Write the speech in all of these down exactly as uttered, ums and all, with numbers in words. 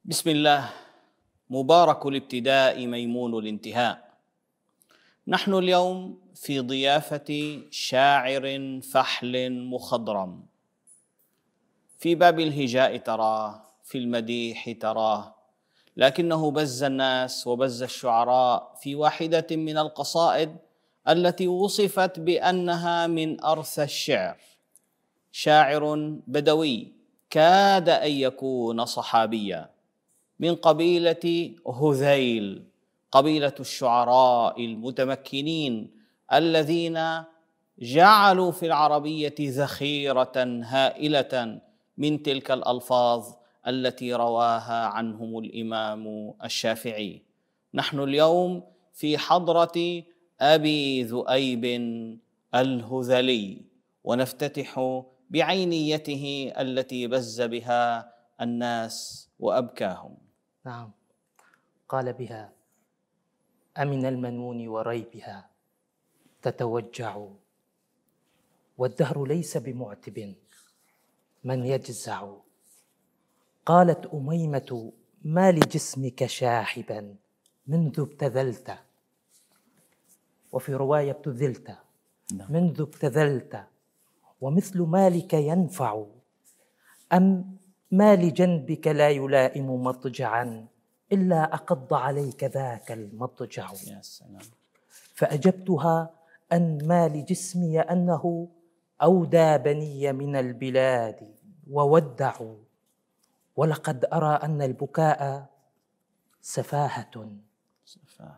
بسم الله. مبارك الابتداء ميمون الانتهاء. نحن اليوم في ضيافة شاعر فحل مخضرم، في باب الهجاء تراه، في المديح تراه، لكنه بز الناس وبز الشعراء في واحدة من القصائد التي وصفت بأنها من أرث الشعر. شاعر بدوي كاد أن يكون صحابيا، من قبيلة هذيل، قبيلة الشعراء المتمكنين الذين جعلوا في العربية ذخيرة هائلة من تلك الألفاظ التي رواها عنهم الإمام الشافعي. نحن اليوم في حضرة أبي ذؤيب الهذلي، ونفتتح بعينيته التي بز بها الناس وأبكاهم. نعم، قال بها: أمن المنون وريبها تتوجع، والدهر ليس بمعتب من يجزع. قالت أميمة: ما لجسمك شاحبا منذ ابتذلت، وفي رواية ابتذلت، منذ ابتذلت، ومثل مالك ينفع، أم ما لجنبك لا يلائم مضجعا إلا أقض عليك ذاك المضجع. يا سلام. فأجبتها أن ما لجسمي أنه أودى بني من البلاد وودعوا، ولقد أرى أن البكاء سفاهة سفاهة.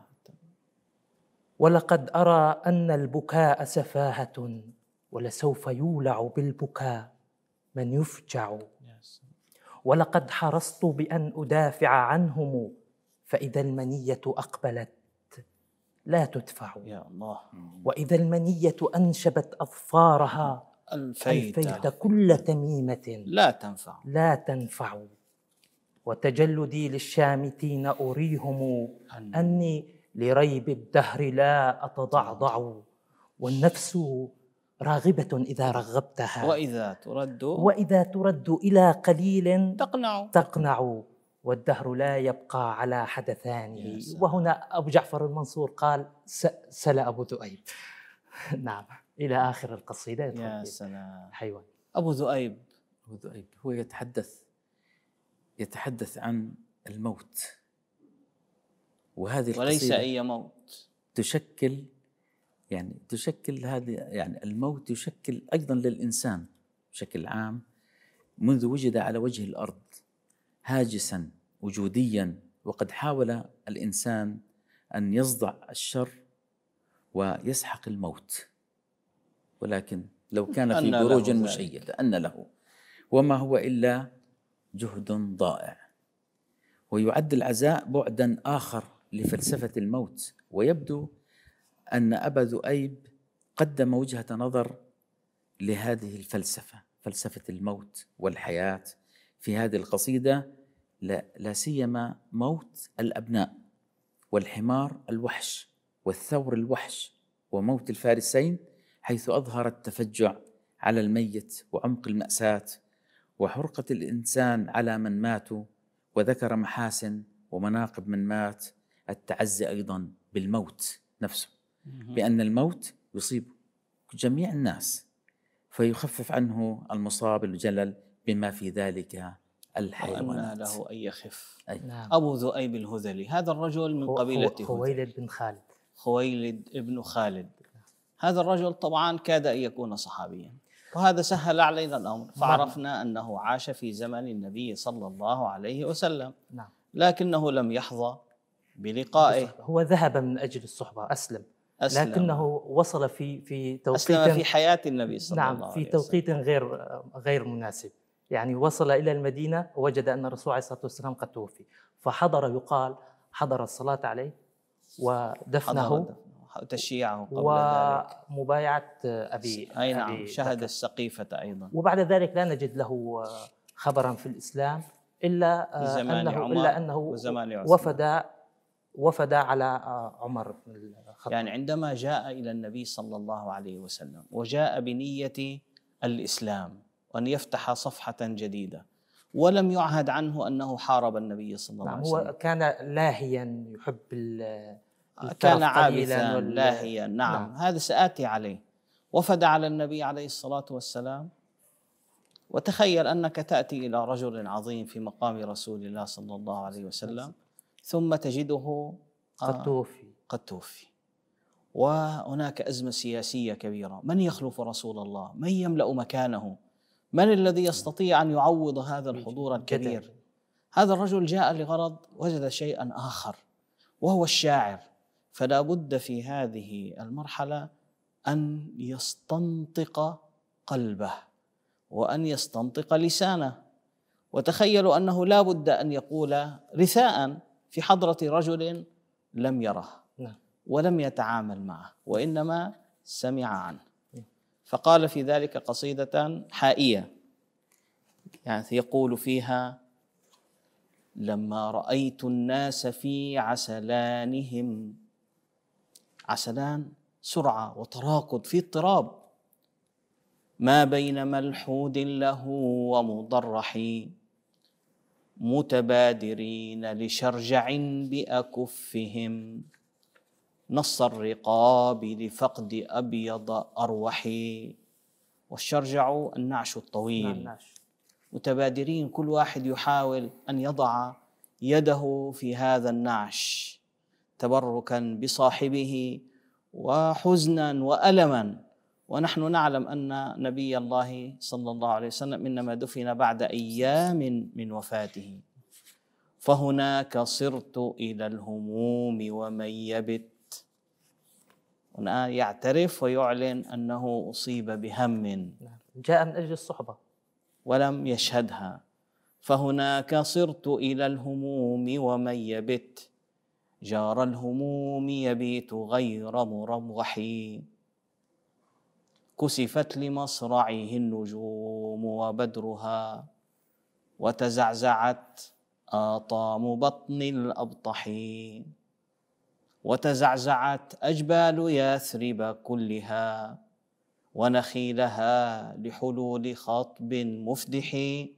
ولقد أرى أن البكاء سفاهة، ولسوف يولع بالبكاء من يفجع. ولقد حرصت بأن أدافع عنهم، فإذا المنية أقبلت لا تدفع. يا الله. وإذا المنية أنشبت أظفارها ألفيت, ألفيت كل تميمة لا تنفع لا تنفع. وتجلدي للشامتين أريهم أني لريب الدهر لا أتضعضع. والنفس راغبة إذا رغبتها، وإذا ترد وإذا ترد إلى قليل تقنع تقنع. والدهر لا يبقى على حدثانه. وهنا أبو جعفر المنصور قال: سل أبو ذؤيب. نعم، إلى آخر القصيدة. يا سلام. حيوان أبو ذؤيب أبو ذؤيب هو يتحدث يتحدث عن الموت، وهذه وليس القصيدة أي موت. تشكل يعني تشكل هذه يعني الموت يشكل أيضا للإنسان بشكل عام منذ وجد على وجه الأرض هاجسا وجوديا، وقد حاول الإنسان أن يصدع الشر ويسحق الموت، ولكن لو كان في بروج مشيدة أن له، وما هو إلا جهد ضائع. ويعد العزاء بعدا آخر لفلسفة الموت، ويبدو أن أبا ذؤيب قدم وجهة نظر لهذه الفلسفة، فلسفة الموت والحياة، في هذه القصيدة، لا, لا سيما موت الأبناء، والحمار الوحش، والثور الوحش، وموت الفارسين، حيث أظهر التفجع على الميت وعمق المأساة وحرقة الإنسان على من ماتوا، وذكر محاسن ومناقب من مات، التعزي أيضا بالموت نفسه، بأن الموت يصيب جميع الناس فيخفف عنه المصاب الجلل بما في ذلك الحيوانات. له أن يخف. نعم. أبو ذؤيب الهذلي هذا الرجل من قبيلة خويلد بن خالد خويلد بن خالد. هذا الرجل طبعا كاد أن يكون صحابيا، وهذا سهل علينا الأمر، فعرفنا أنه عاش في زمن النبي صلى الله عليه وسلم. نعم. لكنه لم يحظى بلقائه. هو ذهب من أجل الصحبة، أسلم, أسلم. لكنه وصل في في توقيت أسلم في حياة النبي صلى نعم الله عليه وسلم. في توقيت غير غير مناسب. يعني وصل إلى المدينة ووجد أن الرسول عليه الصلاة والسلام قد توفي، فحضر، يقال حضر الصلاة عليه ودفنه تشييعه قبل ومبايعة أبي أي نعم أبي شهد السقيفة أيضا. وبعد ذلك لا نجد له خبرا في الإسلام إلا أنه إلا أنه وفد وفد على عمر بن الخطاب. يعني عندما جاء إلى النبي صلى الله عليه وسلم وجاء بنية الإسلام وأن يفتح صفحة جديدة، ولم يعهد عنه أنه حارب النبي صلى الله نعم عليه وسلم. هو كان لاهيا يحب ال- كان الترف قليلا عابثا وال- لاهيا. نعم, نعم هذا سآتي عليه. وفد على النبي عليه الصلاة والسلام. وتخيل أنك تأتي إلى رجل عظيم في مقام رسول الله صلى الله عليه وسلم ثم تجده قد توفي قد توفي وهناك أزمة سياسية كبيرة. من يخلف رسول الله؟ من يملأ مكانه؟ من الذي يستطيع أن يعوض هذا الحضور الكبير؟ هذا الرجل جاء لغرض، وجد شيئا آخر وهو الشاعر. فلا بد في هذه المرحلة أن يستنطق قلبه وأن يستنطق لسانه. وتخيلوا أنه لا بد أن يقول رثاء في حضرة رجل لم يره ولم يتعامل معه وإنما سمع عنه. فقال في ذلك قصيدة حائية يعني يقول فيها: لما رأيت الناس في عسلانهم، عسلان سرعة وتراكض في اضطراب، ما بين ملحود له ومضرح، متبادرين لشرجع بأكفهم، نص الرقاب لفقد أبيض أروح. والشرجع النعش الطويل. متبادرين، كل واحد يحاول أن يضع يده في هذا النعش تبركا بصاحبه وحزنا وألما. ونحن نعلم أن نبي الله صلى الله عليه وسلم إنما دفن بعد أيام من وفاته. فهناك صرت إلى الهموم ومن يبت. هنا يعترف ويعلن أنه أصيب بهم جاء من أجل الصحبة ولم يشهدها. فهناك صرت إلى الهموم ومن يبت، جار الهموم يبيت غير مرمح، كسفت لمصرعه النجوم وبدرها، وتزعزعت آطام بطن الأبطح، وتزعزعت أجبال يثرب كلها، ونخيلها لحلول خطب مفدح.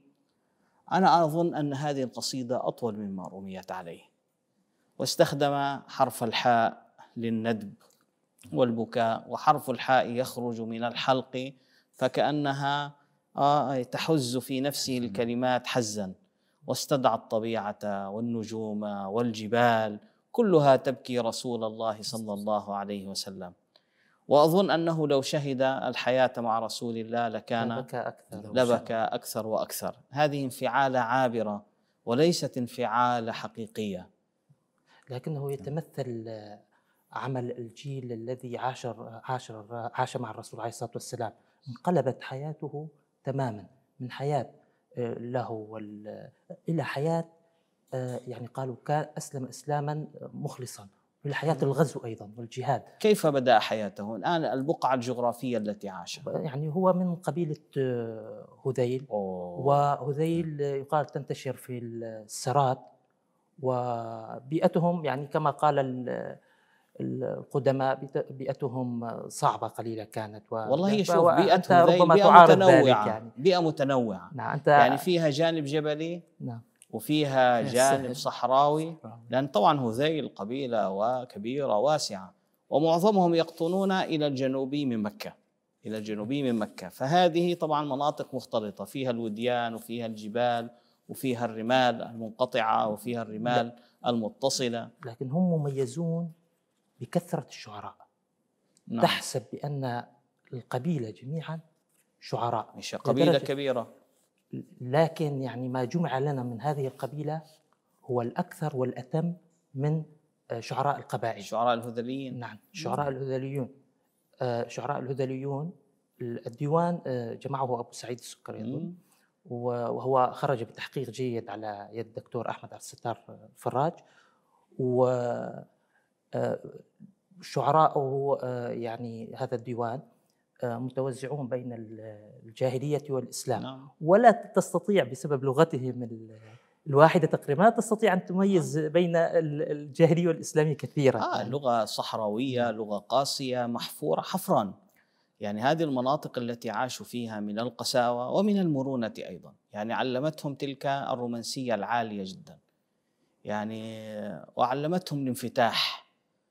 أنا أظن أن هذه القصيدة أطول مما رميت عليه، واستخدم حرف الحاء للندب والبكاء، وحرف الحاء يخرج من الحلق فكأنها تحز في نفسه الكلمات حزا، واستدعى الطبيعة والنجوم والجبال كلها تبكي رسول الله صلى الله عليه وسلم. وأظن أنه لو شهد الحياة مع رسول الله لكان لبكى أكثر, لبكى أكثر وأكثر. هذه انفعالة عابرة وليست انفعالة حقيقية، لكنه يتمثل عمل الجيل الذي عاشر عاشر عاش مع الرسول عليه الصلاة والسلام. انقلبت حياته تماما من حياة له إلى حياة يعني قالوا كان أسلم إسلاما مخلصا، إلى حياة الغزو أيضا والجهاد. كيف بدأ حياته؟ الآن البقعة الجغرافية التي عاشها، يعني هو من قبيلة هذيل. أوه. وهذيل يقال تنتشر في السرات، وبيئتهم يعني كما قال القدماء بيئتهم صعبة قليلة كانت. والله شوف، بيئة هذيل بيئة متنوعة يعني. بيئة متنوعة نعم أنت يعني فيها جانب جبلي نعم وفيها جانب صحراوي، لأن طبعا هذيل قبيلة وكبيرة واسعة، ومعظمهم يقطنون إلى الجنوبي من مكة إلى الجنوبي من مكة. فهذه طبعا مناطق مختلطة، فيها الوديان وفيها الجبال وفيها الرمال المنقطعة وفيها الرمال المتصلة. لكن هم مميزون بكثرة الشعراء. نعم. تحسب بأن القبيلة جميعا شعراء، مش قبيلة كبيرة، لكن يعني ما جمع لنا من هذه القبيلة هو الأكثر والأتم من شعراء القبائل. شعراء الهذليين. نعم شعراء الهذليون. شعراء الهذليون الديوان جمعه أبو سعيد السكري، وهو خرج بتحقيق جيد على يد الدكتور أحمد عبد الستار فراج. وشعراءه يعني هذا الديوان متوزعون بين الجاهلية والإسلام. نعم. ولا تستطيع بسبب لغتهم الواحدة تقريبا لا تستطيع أن تميز بين الجاهلية والإسلامية كثيرا. آه يعني. لغة صحراوية، لغة قاسية محفورة حفرا، يعني هذه المناطق التي عاشوا فيها من القساوة ومن المرونة أيضا، يعني علمتهم تلك الرومانسية العالية جدا، يعني وعلمتهم الانفتاح،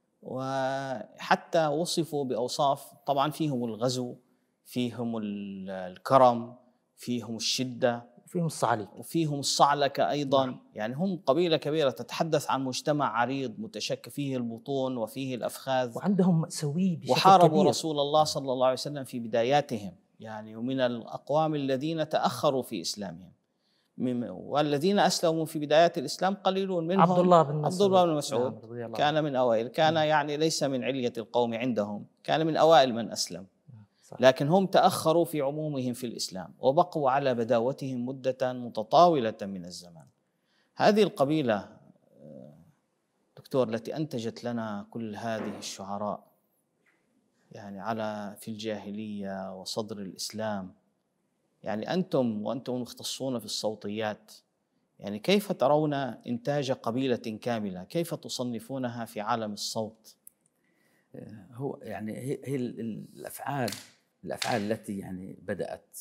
وحتى وصفوا بأوصاف طبعا فيهم الغزو، فيهم الكرم، فيهم الشدة، فيهم الصعليك، وفيهم الصعلكة أيضا. نعم. يعني هم قبيلة كبيرة تتحدث عن مجتمع عريض متشكل فيه البطون وفيه الأفخاذ، وعندهم مأساوية بشكل وحاربوا كبير. رسول الله صلى الله عليه وسلم في بداياتهم، يعني ومن الأقوام الذين تأخروا في إسلامهم، والذين أسلموا في بدايات الإسلام قليلون منهم. عبد الله بن مسعود, عبد الله بن مسعود نعم كان من أوائل، كان يعني ليس من علية القوم عندهم، كان من أوائل من أسلم، لكن هم تأخروا في عمومهم في الإسلام وبقوا على بداوتهم مدة متطاولة من الزمان. هذه القبيلة دكتور التي أنتجت لنا كل هذه الشعراء، يعني على في الجاهلية وصدر الإسلام، يعني أنتم وأنتم مختصون في الصوتيات، يعني كيف ترون إنتاج قبيلة كاملة؟ كيف تصنفونها في عالم الصوت؟ هو يعني هي, هي الأفعال الأفعال التي يعني بدأت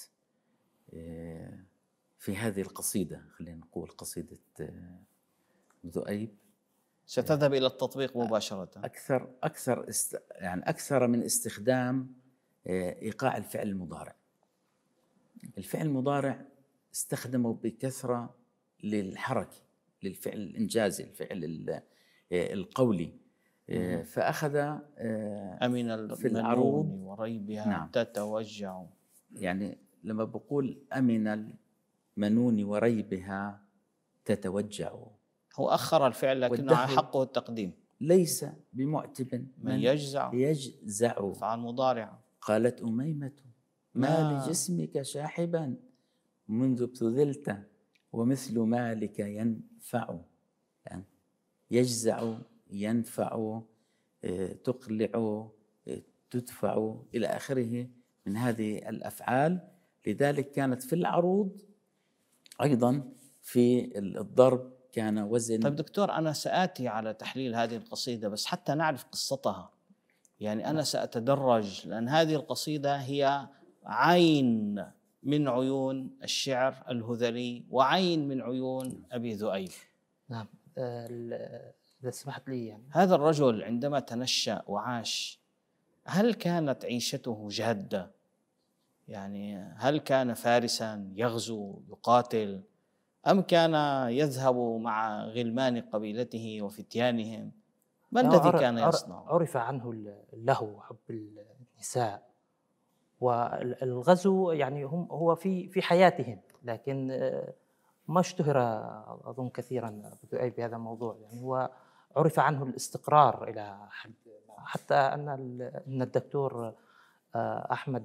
في هذه القصيدة، خلينا نقول قصيدة ذؤيب، ستذهب إلى التطبيق مباشرة. أكثر أكثر است يعني أكثر من استخدام إيقاع الفعل المضارع. الفعل المضارع استخدمه بكثرة للحركة، للفعل الإنجازي، الفعل القولي، فأخذ أمن في العروض وريبها نعم. تتوجع، يعني لما بقول أمن المنون وريبها تتوجع، هو أخر الفعل لكنه حقه التقديم. ليس بمعتب من, من يجزع يجزع فعل مضارع. قالت أميمة ما لجسمك شاحبا منذ ابتذلت ومثل مالك ينفع، يعني يجزع، ينفع، تقلع، تدفع إلى آخره من هذه الأفعال. لذلك كانت في العروض أيضا في الضرب كان وزن. طيب دكتور، أنا سآتي على تحليل هذه القصيدة، بس حتى نعرف قصتها، يعني أنا سأتدرج، لأن هذه القصيدة هي عين من عيون الشعر الهذلي وعين من عيون أبي ذؤيب. نعم. إذا سمحت لي، يعني هذا الرجل عندما تنشأ وعاش، هل كانت عيشته جادة؟ يعني هل كان فارسا يغزو يقاتل، أم كان يذهب مع غلمان قبيلته وفتيانهم؟ ما الذي كان يصنع؟ عرف عنه اللهو، حب النساء والغزو، يعني هم هو في في حياتهم، لكن ما اشتهر أظن كثيرا ذؤيب بهذا الموضوع. يعني هو عرف عنه الاستقرار إلى حد، حتى أن أن الدكتور أحمد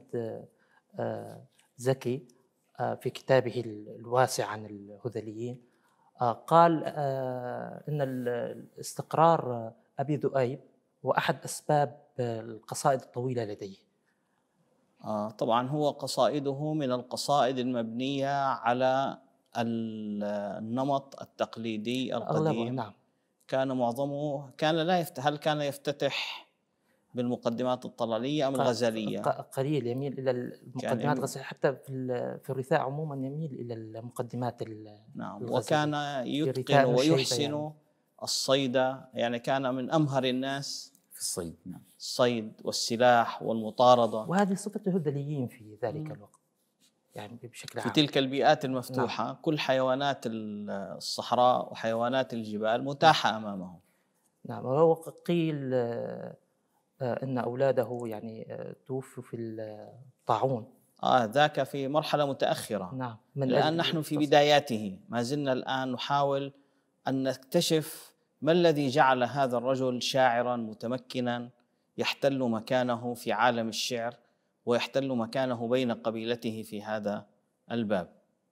زكي في كتابه الواسع عن الهذليين قال إن الاستقرار أبي ذؤيب هو أحد أسباب القصائد الطويلة لديه. آه طبعا هو قصائده من القصائد المبنية على النمط التقليدي القديم. نعم. كان معظمه كان لا يفتح هل كان يفتتح بالمقدمات الطلالية أم الغزلية؟ قليل يميل إلى المقدمات الغزلية، حتى في في الرثاء عموما يميل إلى المقدمات. نعم. وكان يتقن ويحسن يعني الصيد، يعني كان من أمهر الناس في الصيد. نعم. الصيد والسلاح والمطاردة، وهذه صفة الهذليين في ذلك الوقت، يعني بشكل عام في تلك البيئات المفتوحة. نعم. كل حيوانات الصحراء وحيوانات الجبال متاحة نعم. أمامهم. نعم. وهو قيل أن أولاده يعني توفوا في الطاعون. آه ذاك في مرحلة متأخرة. نعم. الآن نحن في بداياته، ما زلنا الآن نحاول أن نكتشف ما الذي جعل هذا الرجل شاعرا متمكنا يحتل مكانه في عالم الشعر ويحتل مكانه بين قبيلته في هذا الباب.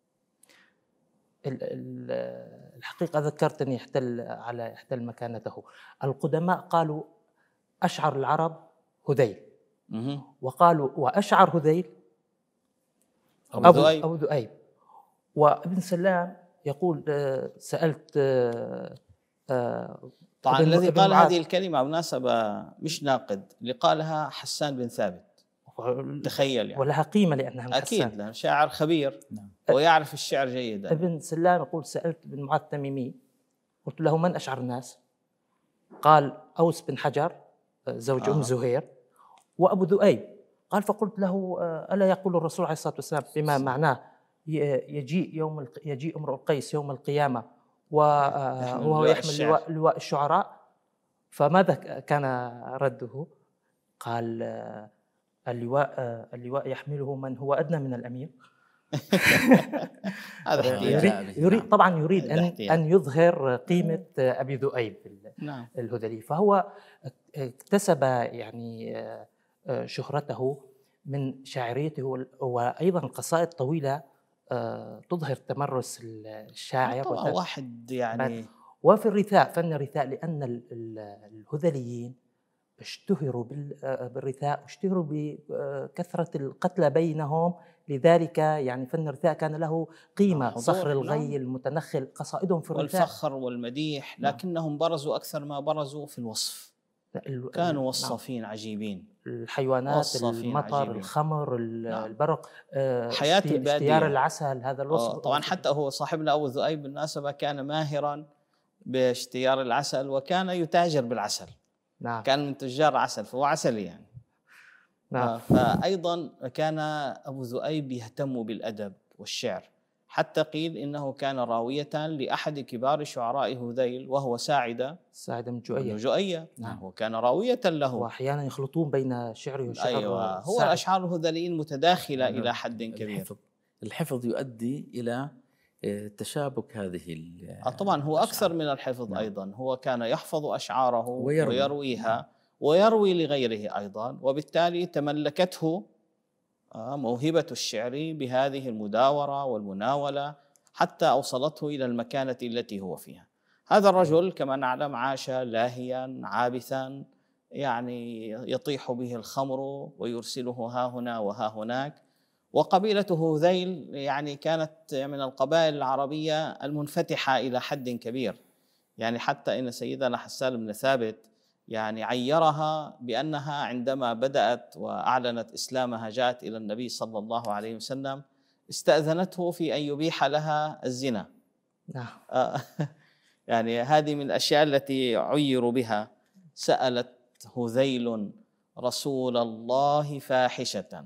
الحقيقة ذكرت أن يحتل على يحتل مكانته. القدماء قالوا أشعر العرب هذيل، وقالوا وأشعر هذيل أبو ذؤيب. أبو ذؤيب. وابن سلام يقول سألت طبعا الذي قال هذه الكلمة بمناسبة مش ناقد، اللي قالها حسان بن ثابت. تخيل يعني. ولها قيمة لأنها من أكيد حسان. لأنه شاعر خبير نعم. ويعرف الشعر جيدا. ابن سلام يقول: سألت ابن معاذ التميمي قلت له: من أشعر الناس؟ قال: أوس بن حجر زوج آه. أم زهير وأبو ذؤيب. قال: فقلت له: ألا يقول الرسول عليه الصلاة والسلام بما معناه يجيء يوم يجيء امرؤ القيس يوم القيامة وهو يحمل لواء, لواء الشعراء؟ فماذا كان رده؟ قال: اللواء اللواء يحمله من هو أدنى من الأمير. هذا يريد, يريد طبعا يريد أن أن يظهر قيمة أبي ذؤيب نعم. الهذلي. فهو اكتسب يعني شهرته من شاعريته، وأيضا قصائد طويلة تظهر تمرس الشاعر. طبعا واحد يعني. وفي الرثاء، فن الرثاء، لأن الهذليين اشتهروا بالرثاء واشتهروا بكثرة القتلى بينهم، لذلك يعني فن الرثاء كان له قيمة. صخر الغي المتنخل، قصائدهم في الرثاء والفخر والمديح، لكنهم برزوا أكثر ما برزوا في الوصف. كانوا وصافين عجيبين. الحيوانات، المطر، عجيبين. الخمر، البرق، حياة البادية، اشتيار العسل، هذا الوصف. طبعا حتى هو صاحبنا أبو ذؤيب بالمناسبة كان ماهرا باشتيار العسل، وكان يتاجر بالعسل. نعم. كان من تجار عسل، فهو عسلي يعني. نعم. فأيضا كان أبو ذؤيب يهتم بالأدب والشعر، حتى قيل إنه كان راوية لأحد كبار شعراء هذيل وهو ساعدة ساعدة من جؤية. جؤية. نعم. هو كان راوية له، وأحيانا يخلطون بين شعره وشعر. أيوة. هو الأشعار الهذليين متداخلة نعم. إلى حد كبير. الحفظ, الحفظ يؤدي إلى تشابك هذه. طبعا هو أكثر من الحفظ. نعم. أيضا هو كان يحفظ أشعاره ويروي. ويرويها. نعم. ويروي لغيره أيضا، وبالتالي تملكته موهبة الشعر بهذه المداورة والمناولة حتى أوصلته إلى المكانة التي هو فيها. هذا الرجل كما نعلم عاش لاهيا عابثا، يعني يطيح به الخمر ويرسله ها هنا وها هناك. وقبيلته هذيل يعني كانت من القبائل العربية المنفتحة إلى حد كبير، يعني حتى إن سيدنا حسان بن ثابت يعني عيرها بأنها عندما بدأت وأعلنت إسلامها جاءت إلى النبي صلى الله عليه وسلم استأذنته في أن يبيح لها الزنا. نعم. يعني هذه من الأشياء التي عيروا بها. سألت هذيل رسول الله فاحشة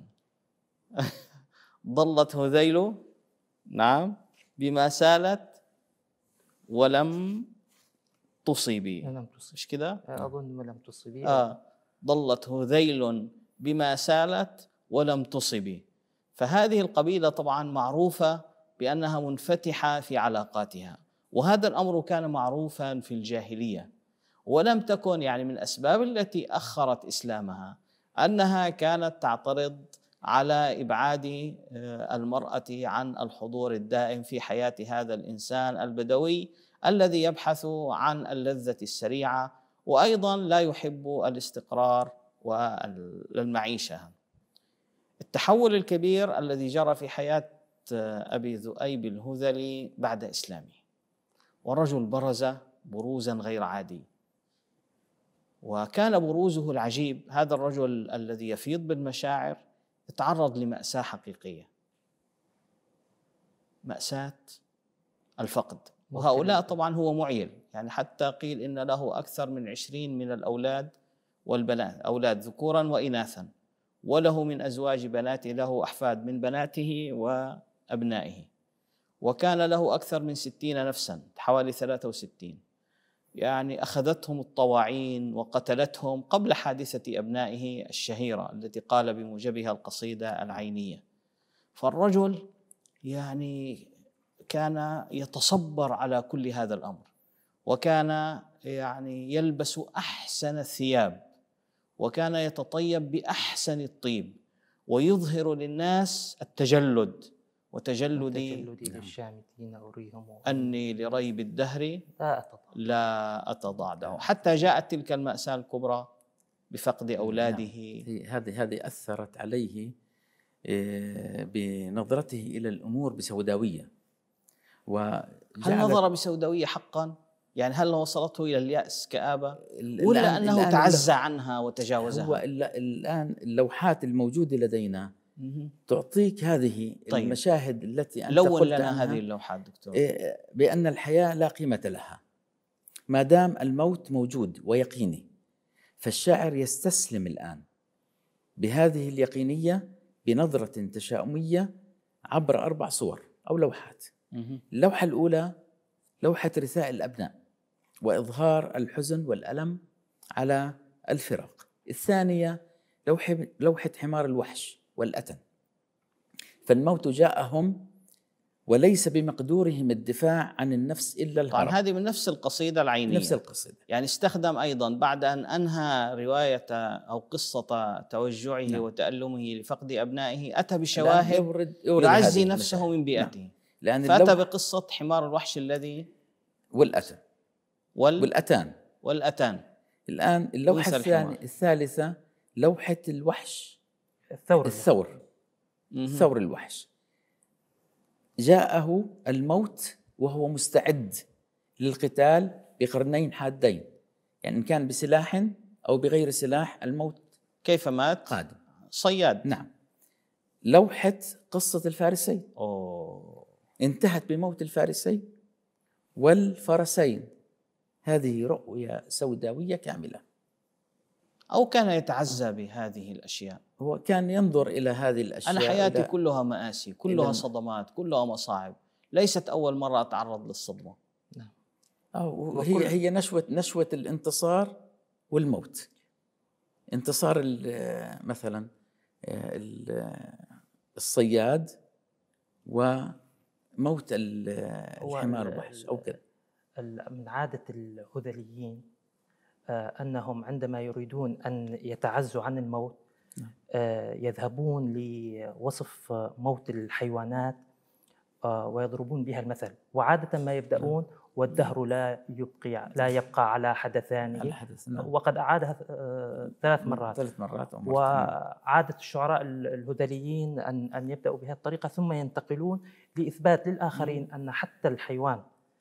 ضلت هذيل نعم بما سالت ولم تصيبي. لم تصيب. مش كده؟ أظن ولم تصيبي. آه ضلت هذيل بما سالت ولم تصيبي. فهذه القبيلة طبعا معروفة بأنها منفتحة في علاقاتها، وهذا الأمر كان معروفا في الجاهلية، ولم تكن يعني من الأسباب التي أخرت إسلامها أنها كانت تعترض على إبعاد المرأة عن الحضور الدائم في حياة هذا الإنسان البدوي الذي يبحث عن اللذة السريعة، وأيضا لا يحب الاستقرار والمعيشة. التحول الكبير الذي جرى في حياة أبي ذؤيب الهذلي بعد إسلامه، والرجل برز بروزا غير عادي، وكان بروزه العجيب. هذا الرجل الذي يفيض بالمشاعر يتعرض لمأساة حقيقية، مأساة الفقد. وهؤلاء طبعا هو معيل، يعني حتى قيل إن له أكثر من عشرين من الأولاد والبنات، أولاد ذكورا وإناثا، وله من أزواج بناته له أحفاد من بناته وأبنائه، وكان له أكثر من ستين نفسا، حوالي ثلاثة وستين، يعني أخذتهم الطواعين وقتلتهم قبل حادثة أبنائه الشهيرة التي قال بموجبها القصيدة العينية. فالرجل يعني كان يتصبر على كل هذا الأمر، وكان يعني يلبس أحسن الثياب، وكان يتطيب بأحسن الطيب، ويظهر للناس التجلد. وتجلدي للشامتين أريهم أني لريب الدهر لا, لا أتضعضع، حتى جاءت تلك المأساة الكبرى بفقد أولاده. هذه هذه أثرت عليه بنظرته إلى الأمور بسوداوية. هل نظر بسوداوية حقا؟ يعني هل وصلته إلى اليأس كآبة ال- ولا الآن- أنه الآن تعزى اللو- عنها هو وتجاوزها؟ ال- الآن اللوحات الموجودة لدينا مهم. تعطيك هذه طيب. المشاهد التي أنت لون قلت لنا عنها، هذه اللوحات دكتور. إيه، بأن الحياة لا قيمة لها ما دام الموت موجود ويقيني. فالشاعر يستسلم الآن بهذه اليقينية بنظرة تشاؤمية عبر أربع صور أو لوحات. مهم. اللوحة الأولى لوحة رثاء الأبناء وإظهار الحزن والألم على الفراق. الثانية لوحة لوحة حمار الوحش والأتن، فالموت جاءهم وليس بمقدورهم الدفاع عن النفس إلا طبعا الهرب. هذه من نفس القصيدة العينية. نفس القصيدة. يعني استخدم أيضا بعد أن أنهى رواية أو قصة توجعه نعم. وتألمه لفقد أبنائه أتى الآن بشواهد يورد يورد يعزي هذه نفسه المشاهد. من بيئته. نعم. لأن فأتى اللوح بقصة حمار الوحش الذي والأتن وال والأتان. والأتان. الآن اللوحة أنثى الحمار. الثانية الثالثة لوحة الوحش الثور الثور مهم. ثور الوحش. جاءه الموت وهو مستعد للقتال بقرنين حادين، يعني إن كان بسلاح أو بغير سلاح الموت كيف مات؟ قادم. صياد. نعم. لوحة قصة الفارسين أوه. انتهت بموت الفارسين والفرسين. هذه رؤية سوداوية كاملة. أو كان يتعزى بهذه الأشياء. هو كان ينظر إلى هذه الأشياء. أنا حياتي إلى كلها مآسي، كلها إلى صدمات، كلها مصاعب، ليست أول مرة أتعرض للصدمة. أو هي هي نشوة نشوة الانتصار والموت. انتصار ال- مثلا ال- الصياد وموت ال- هو الحمار ال- الوحش أو كذا. ال- من عادة الهذليين آه، أنهم عندما يريدون أن يتعزوا عن الموت نعم. آه، يذهبون لوصف موت الحيوانات آه، ويضربون بها المثل، وعادة ما يبدأون والدهر لا يبقي لا يبقى على حدثانه، على حدث. نعم. وقد أعادها آه، ثلاث مرات. ثلاث مرات أو مرتين. وعادة الشعراء ال- الهذليين أن أن يبدأوا بهذه الطريقة ثم ينتقلون لإثبات للآخرين أن حتى الحيوان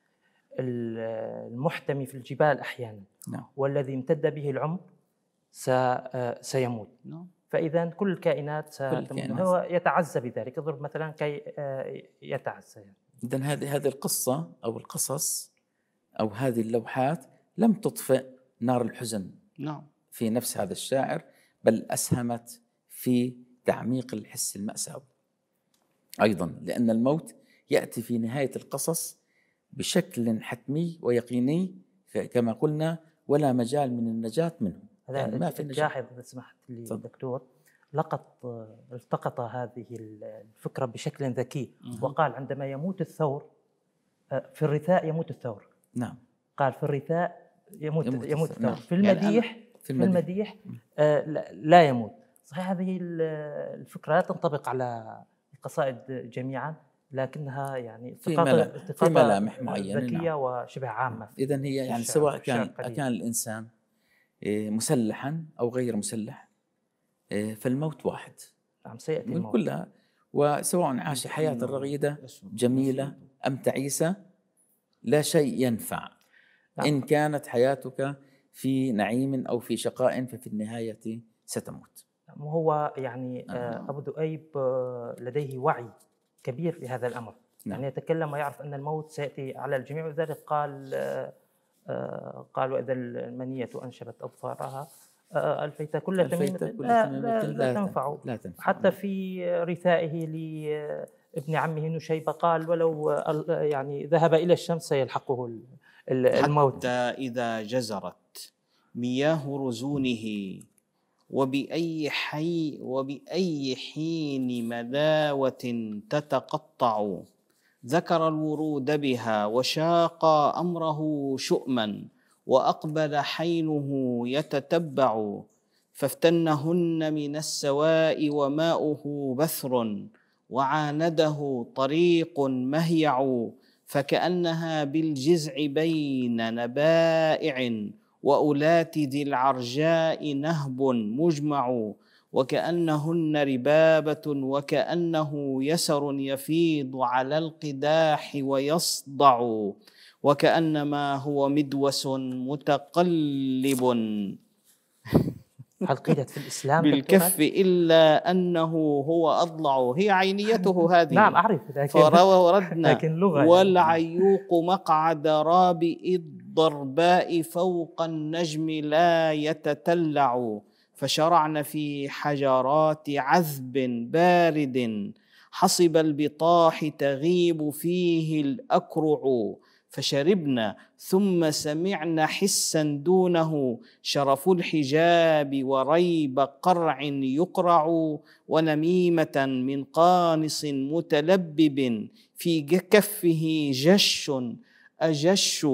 ال- المحتمي في الجبال أحيانا نعم. والذي امتد به العمر س- آه، سيموت. نعم. فإذا كل الكائنات ستموت. الكائنات. هو يتعزى بذلك، يضرب مثلا كي آه، يتعزى يعني. إذن هذه هذه القصة أو القصص أو هذه اللوحات لم تطفئ نار الحزن نعم. في نفس هذا الشاعر، بل أسهمت في تعميق الحس المأساوي أيضا، لأن الموت يأتي في نهاية القصص بشكل حتمي ويقيني كما قلنا، ولا مجال من النجاة منه. هذا يعني ما في نجاة. جاحظ إذا سمحت لي تفضل. دكتور، لقط آه، التقط هذه الفكرة بشكل ذكي مهم. وقال عندما يموت الثور آه، في الرثاء يموت الثور، نعم. قال في الرثاء يموت يموت يموت الثور. الثور، في يعني أنا- المديح في في المديح. المديح آه، لا- لا يموت. صحيح هذه ال- الفكرة لا تنطبق على القصائد جميعا، لكنها يعني في التقاط- ملا- في التقاطة ملامح معينة. ذكية نعم. وشبه عامة. إذن هي يعني الشعر- سواء الشعر كان قديم. كان الإنسان إيه، مسلحا أو غير مسلح، إيه، فالموت واحد نعم سيأتي من الموت. كلها. وسواء عاش حياة رغيدة جميلة أم تعيسة، لا شيء ينفع. نعم. إن كانت حياتك في نعيم أو في شقاء ففي النهاية ستموت. وهو يعني نعم. آه، أبو ذؤيب آه، لديه وعي كبير لهذا الأمر. نعم. يعني يتكلم ويعرف أن الموت سيأتي على الجميع، وذلك قال آه، آه، قال وإذا المنية أنشبت أظفارها آه، ألفيت كل ألفيت تميمة كل لا, تميمة لا, لا لا تنفع. لا تنفع. حتى في رثائه لابن عمه نشيبة قال ولو آه، يعني ذهب إلى الشمس سيلحقه ال- ال- الموت. حتى إذا جزرت مياه رزونه وبأي حي وبأي حين مداوة تتقطع، ذكر الورود بها وشاق أمره شؤما، وأقبل حينه يتتبع، فافتنهن من السواء وماؤه بثر، وعانده طريق مهيع، فكأنها بالجزع بين نبائع، وأولات ذي العرجاء نهب مجمع، وكأنهن ربابة وكأنه يسر يفيض على القداح ويصدع، وكأنما هو مدوس متقلب هل قيلت في الإسلام بالكف إلا أنه هو أضلع. هي عينيته هذه. نعم أعرف، لكن فوردنا لكن لغة والعيوق مقعد رابئ الضرباء فوق النجم لا يتتلع. فشرعن في حجرات عذب بارد حصب البطاح تغيب فيه الأكرع. فشربنا ثم سمعنا حسا دونه شرف الحجاب وريب قرع يقرع. ونميمة من قانص متلبب في كفه جش أجش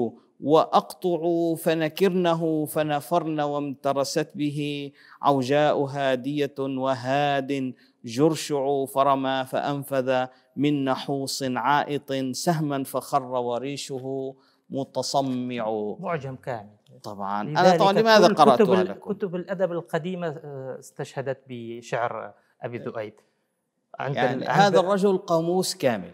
وأقطع. فنكرنه فنفرن وامترست به عوجاء هادية وهاد جرشع. فرمى فأنفذ من نحوص عائط سهما فخر وريشه متصمع. معجم كامل طبعا أنا طبعا لماذا قرأتها لكم؟ كتب الأدب القديمة استشهدت بشعر أبي ذؤيب. يعني هذا الرجل قاموس كامل،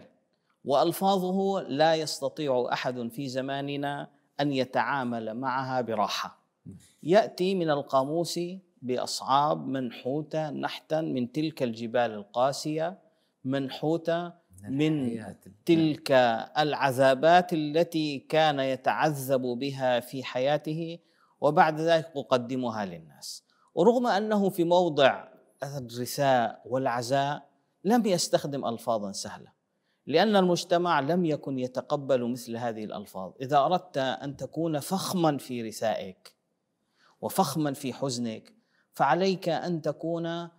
وألفاظه لا يستطيع أحد في زماننا أن يتعامل معها براحة. يأتي من القاموس بأصعاب منحوتة نحتا من تلك الجبال القاسية، منحوتة من تلك العذابات التي كان يتعذب بها في حياته، وبعد ذلك يقدمها للناس. ورغم أنه في موضع الرثاء والعزاء لم يستخدم ألفاظا سهلة، لأن المجتمع لم يكن يتقبل مثل هذه الألفاظ. إذا أردت أن تكون فخما في رثائك وفخما في حزنك فعليك أن تكون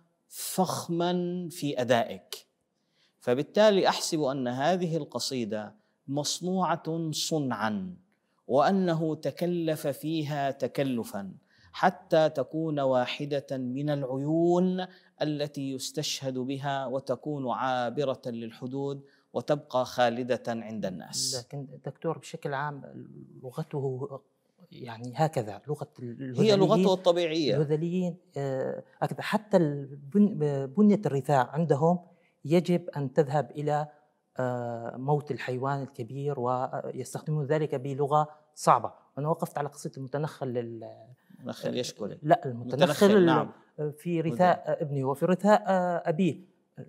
فخما في أدائك. فبالتالي أحسب أن هذه القصيدة مصنوعة صنعا، وأنه تكلف فيها تكلفا حتى تكون واحدة من العيون التي يستشهد بها وتكون عابرة للحدود وتبقى خالدة عند الناس. لكن دكتور بشكل عام لغته يعني هكذا لغة هي لغته الطبيعية. الهذليين هكذا، حتى بنية الرثاء عندهم يجب أن تذهب إلى موت الحيوان الكبير، ويستخدمون ذلك بلغة صعبة. أنا وقفت على قصة المتنخل لل المتنخل يشكل لا المتنخل نعم. في رثاء ابنه وفي رثاء أبيه.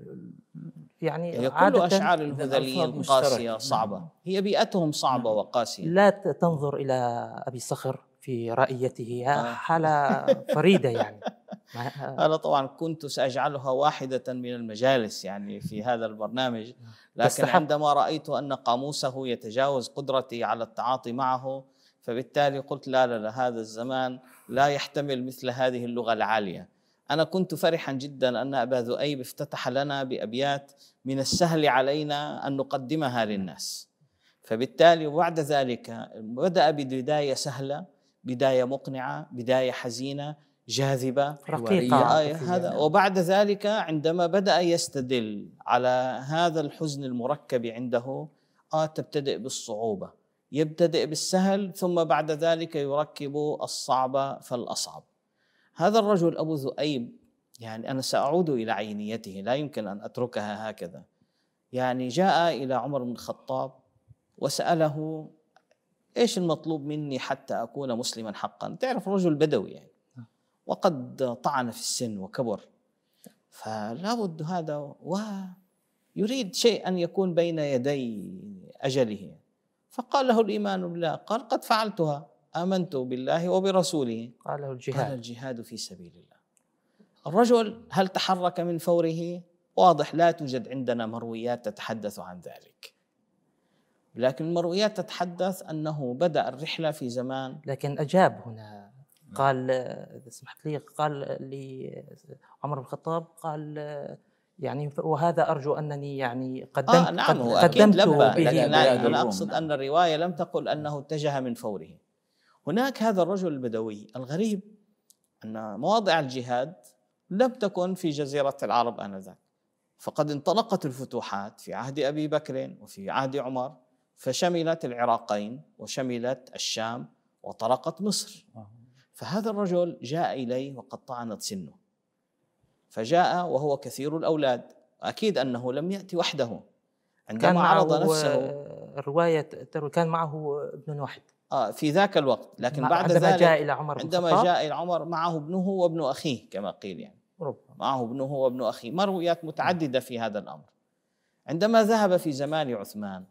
يعني هي كل أشعار الهذليين قاسية صعبة، هي بيئتهم صعبة وقاسية. لا تنظر إلى أبي صخر في رأيته حالة فريدة يعني. أنا طبعا كنت سأجعلها واحدة من المجالس يعني في هذا البرنامج، لكن عندما رأيت أن قاموسه يتجاوز قدرتي على التعاطي معه، فبالتالي قلت لا لا لا هذا الزمان لا يحتمل مثل هذه اللغة العالية. أنا كنت فرحا جدا أن أبا ذؤيب افتتح لنا بأبيات من السهل علينا أن نقدمها للناس، فبالتالي وبعد ذلك بدأ ببداية سهلة، بداية مقنعة، بداية حزينة جاذبة رقيقة هذا. وبعد ذلك عندما بدأ يستدل على هذا الحزن المركب عنده آه تبتدئ بالصعوبة، يبتدئ بالسهل، ثم بعد ذلك يركب الصعب فالأصعب. هذا الرجل أبو ذؤيب يعني أنا سأعود إلى عينيته، لا يمكن أن أتركها هكذا. يعني جاء إلى عمر بن الخطاب وسأله إيش المطلوب مني حتى أكون مسلما حقا؟ تعرف رجل بدوي يعني وقد طعن في السن وكبر، فلا بد هذا ويريد شيء أن يكون بين يدي أجله. فقال له الإيمان بالله، قال قد فعلتها، آمنت بالله وبرسوله. قال له الجهاد. قال الجهاد في سبيل الله. الرجل هل تحرك من فوره؟ واضح لا توجد عندنا مرويات تتحدث عن ذلك، لكن المرويات تتحدث أنه بدأ الرحلة في زمان. لكن أجاب هنا، قال إذا سمحت لي، قال لعمر بن الخطاب، قال يعني وهذا أرجو أنني يعني قدمت آه نعم هو قدمت لبى، لكن أنا أقصد أن الرواية لم تقل أنه اتجه من فوره. هناك هذا الرجل البدوي الغريب أن مواضع الجهاد لم تكن في جزيرة العرب آنذاك، فقد انطلقت الفتوحات في عهد أبي بكر وفي عهد عمر، فشملت العراقين وشملت الشام وطرقت مصر. فهذا الرجل جاء إليه وقد طعنت سنه، فجاء وهو كثير الأولاد، أكيد أنه لم يأتي وحده. عندما عرض نفسه الرواية تروي كان معه ابن واحد آه في ذاك الوقت، لكن بعد عندما ذلك جاء إلى عمر بن عندما الخطاب جاء إلى عمر معه ابنه وابن أخيه كما قيل، يعني ربما. معه ابنه وابن أخيه، مرويات متعددة في هذا الأمر. عندما ذهب في زمان عثمان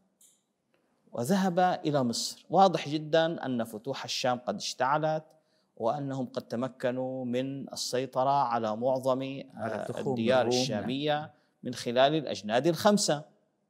وذهب إلى مصر، واضح جدا أن فتوح الشام قد اشتعلت، وأنهم قد تمكنوا من السيطرة على معظم الديار الشامية من خلال الأجناد الخمسة.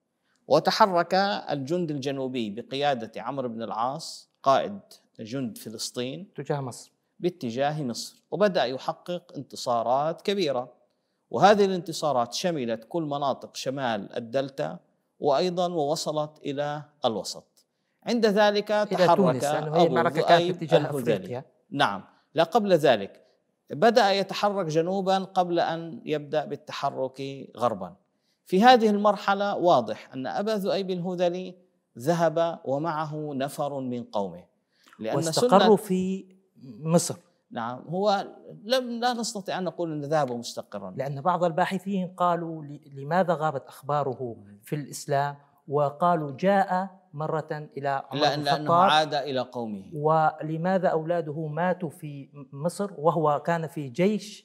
وتحرك الجند الجنوبي بقيادة عمرو بن العاص قائد جند فلسطين تجاه مصر باتجاه مصر، وبدأ يحقق انتصارات كبيرة، وهذه الانتصارات شملت كل مناطق شمال الدلتا وأيضا ووصلت إلى الوسط. عند ذلك تحرك أبو ذؤيب الهذلي. نعم، لا قبل ذلك بدأ يتحرك جنوبا قبل أن يبدأ بالتحرك غربا. في هذه المرحلة واضح أن أبا ذؤيب الهذلي ذهب ومعه نفر من قومه، لأن واستقروا في مصر. نعم، هو لم لا نستطيع أن نقول أن ذهب مستقرا، لأن بعض الباحثين قالوا لماذا غابت أخباره في الإسلام، وقالوا جاء مرة إلى عمر بن الخطاب لأنه عاد إلى قومه. ولماذا أولاده ماتوا في مصر وهو كان في جيش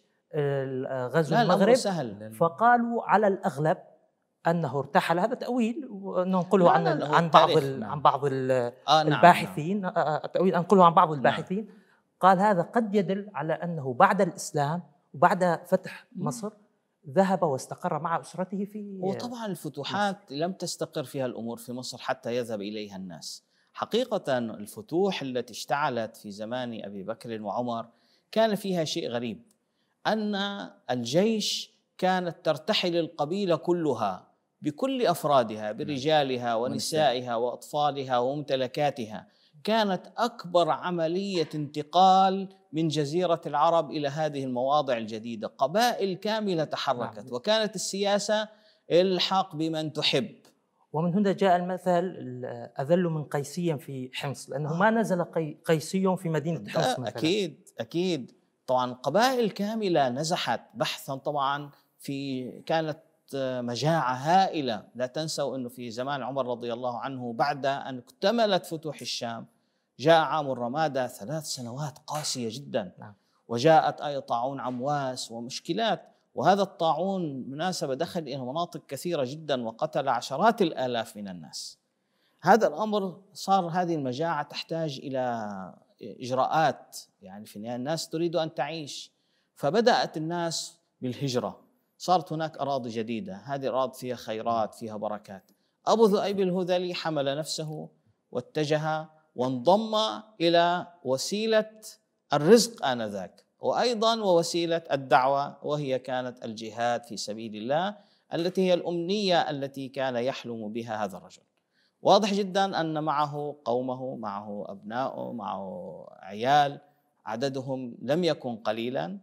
غزو المغرب؟ سهل. فقالوا على الأغلب أنه ارتحل. هذا تأويل ننقله عن عن بعض عن بعض الباحثين، تأويل أنقله عن بعض الباحثين. قال هذا قد يدل على أنه بعد الإسلام وبعد فتح مصر ذهب واستقر مع أسرته في. وطبعا الفتوحات مصر لم تستقر فيها الأمور في مصر حتى يذهب إليها الناس. حقيقة الفتوح التي اشتعلت في زمان أبي بكر وعمر كان فيها شيء غريب، أن الجيش كانت ترتحل القبيلة كلها بكل أفرادها برجالها ونسائها وأطفالها وممتلكاتها. كانت أكبر عملية انتقال من جزيرة العرب إلى هذه المواضع الجديدة، قبائل كاملة تحركت، وكانت السياسة الحاق بمن تحب. ومن هنا جاء المثل أذل من قيسي في حمص، لأنه ما نزل قيسي في مدينة حمص مثلا. أكيد أكيد طبعا قبائل كاملة نزحت بحثا، طبعا في كانت مجاعة هائلة. لا تنسوا أنه في زمان عمر رضي الله عنه بعد أن اكتملت فتوح الشام جاء عام الرمادة، ثلاث سنوات قاسية جدا، وجاءت أي طاعون عمواس ومشكلات. وهذا الطاعون مناسبة دخل إلى مناطق كثيرة جدا وقتل عشرات الآلاف من الناس. هذا الأمر صار، هذه المجاعة تحتاج إلى إجراءات، يعني في النهاية الناس تريد أن تعيش، فبدأت الناس بالهجرة. صارت هناك أراضي جديدة، هذه الأراضي فيها خيرات فيها بركات. أبو ذؤيب الهذلي حمل نفسه واتجه وانضم إلى وسيلة الرزق آنذاك، وأيضا ووسيلة الدعوة، وهي كانت الجهاد في سبيل الله، التي هي الأمنية التي كان يحلم بها هذا الرجل. واضح جدا أن معه قومه، معه أبناؤه، معه عيال، عددهم لم يكن قليلا.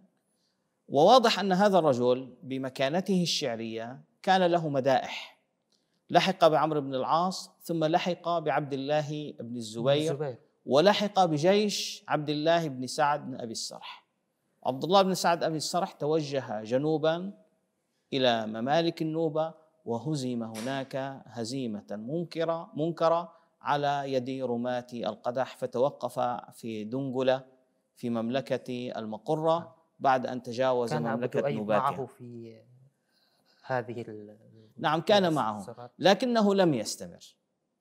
وواضح أن هذا الرجل بمكانته الشعرية كان له مدائح. لحق بعمرو بن العاص، ثم لحق بعبد الله بن الزبير, الزبير. ولحق بجيش عبد الله بن سعد بن أبي السرح. عبد الله بن سعد أبي السرح توجه جنوبا إلى ممالك النوبة، وهزم هناك هزيمة منكرة منكرة على يد رماة القدح، فتوقف في دنقلة في مملكة المقرة بعد أن تجاوز مملكة نوباتيا. كان معه في هذه ال... نعم كان معه، لكنه لم يستمر.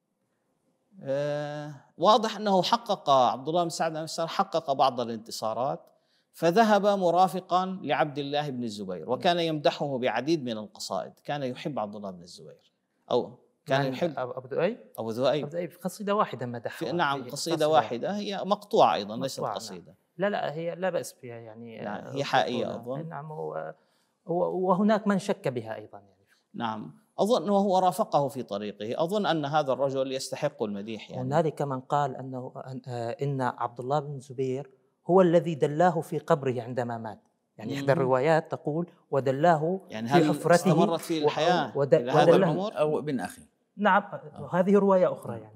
آه واضح أنه حقق عبد الله بن سعد بن السرح حقق بعض الانتصارات، فذهب مرافقا لعبد الله بن الزبير، وكان يمدحه بعديد من القصائد. كان يحب عبد الله بن الزبير، أو كان يحب أبو ذؤيب أبو ذؤيب أبو ذؤيب قصيدة واحدة مدحها. نعم قصيدة واحدة، هي مقطوعة أيضا ليست قصيدة. لا لا هي لا بأس بها يعني, يعني هي حائية أظن. نعم، هو وهناك من شك بها أيضا يعني. نعم أظن وهو رافقه في طريقه. أظن أن هذا الرجل يستحق المديح يعني. هنالك من قال أنه إن عبد الله بن الزبير هو الذي دلاه في قبره عندما مات، يعني إحدى الروايات تقول ودلاه يعني في حفرته استمرت في الحياة ود... إلى هذا العمر أو ابن أخي. نعم هذه رواية أخرى يعني.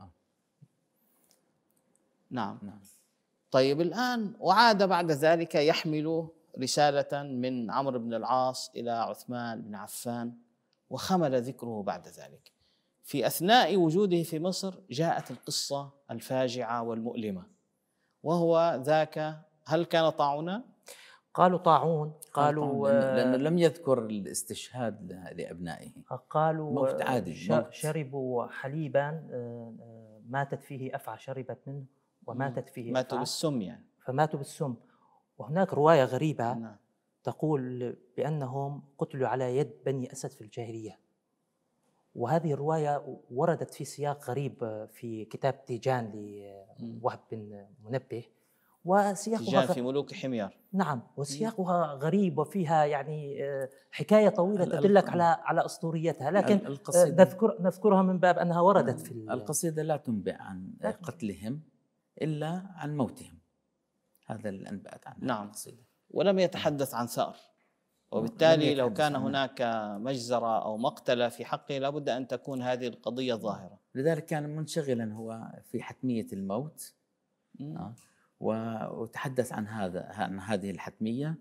نعم نعم. طيب الآن وعاد بعد ذلك يحمل رسالة من عمرو بن العاص إلى عثمان بن عفان، وخمل ذكره بعد ذلك. في أثناء وجوده في مصر جاءت القصة الفاجعة والمؤلمة، وهو ذاك، هل كان طاعونا؟ قالوا طاعون، قالوا لأنه, لأنه لم يذكر الاستشهاد لأبنائه، قالوا موت عادي، موت. شربوا حليبا ماتت فيه أفعى، شربت منه وماتت فيه ماتوا أفعى، بالسم يعني، فماتوا بالسم. وهناك رواية غريبة نعم. تقول بأنهم قتلوا على يد بني أسد في الجاهلية، وهذه الرواية وردت في سياق غريب في كتاب تيجان لوهب بن منبه، وسياقها تيجان في ملوك حمير. نعم، وسياقها غريب وفيها يعني حكاية طويلة تدلك على على أسطوريتها، لكن نذكر نذكرها من باب أنها وردت في القصيدة. لا تنبئ عن قتلهم إلا عن موتهم، هذا اللي أنبأت عنه. نعم، القصيدة. ولم يتحدث عن ثأر، وبالتالي لو كان هناك مجزرة أو مقتلة في حقه لابد أن تكون هذه القضية ظاهرة. لذلك كان منشغلا هو في حتمية الموت، آه. وتحدث عن هذا عن هذه الحتمية،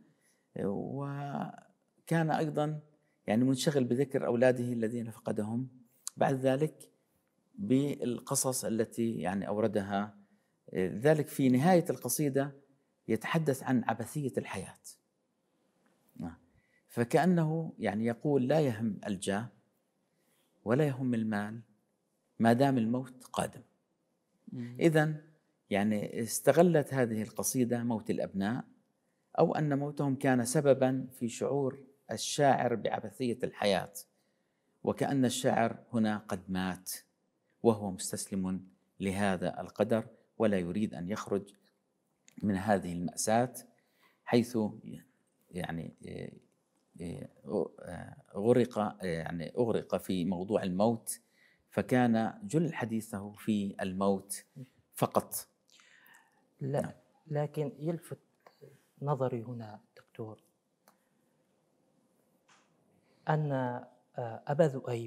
وكان أيضا يعني منشغل بذكر أولاده الذين فقدهم بعد ذلك بالقصص التي يعني أوردها. ذلك في نهاية القصيدة يتحدث عن عبثية الحياة، فكأنه يعني يقول لا يهم الجاه ولا يهم المال ما دام الموت قادم. إذن يعني استغلت هذه القصيدة موت الأبناء، أو أن موتهم كان سببا في شعور الشاعر بعبثية الحياة، وكأن الشاعر هنا قد مات وهو مستسلم لهذا القدر ولا يريد أن يخرج من هذه المأساة، حيث يعني غرق يعني أغرق في موضوع الموت، فكان جل حديثه في الموت فقط. لا، لكن يلفت نظري هنا دكتور أن أبا ذؤيب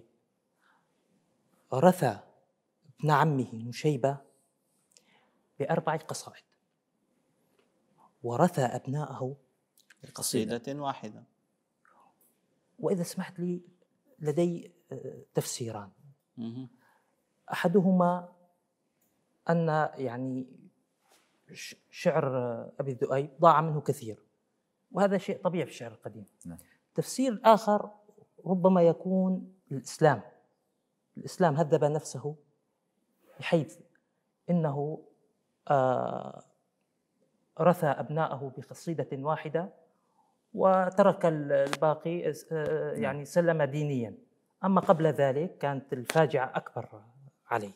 رثى ابن عمه نشيبة بأربع قصائد، ورثى أبناءه بقصيدة واحدة. وإذا سمحت لي لدي تفسيران. أحدهما أن يعني شعر أبي ذؤيب ضاع منه كثير، وهذا شيء طبيعي في الشعر القديم. التفسير الآخر ربما يكون الإسلام الإسلام هذب نفسه، بحيث إنه آه رثى أبناءه بقصيدة واحدة وترك الباقي آه يعني سلم دينيا، أما قبل ذلك كانت الفاجعة أكبر عليه.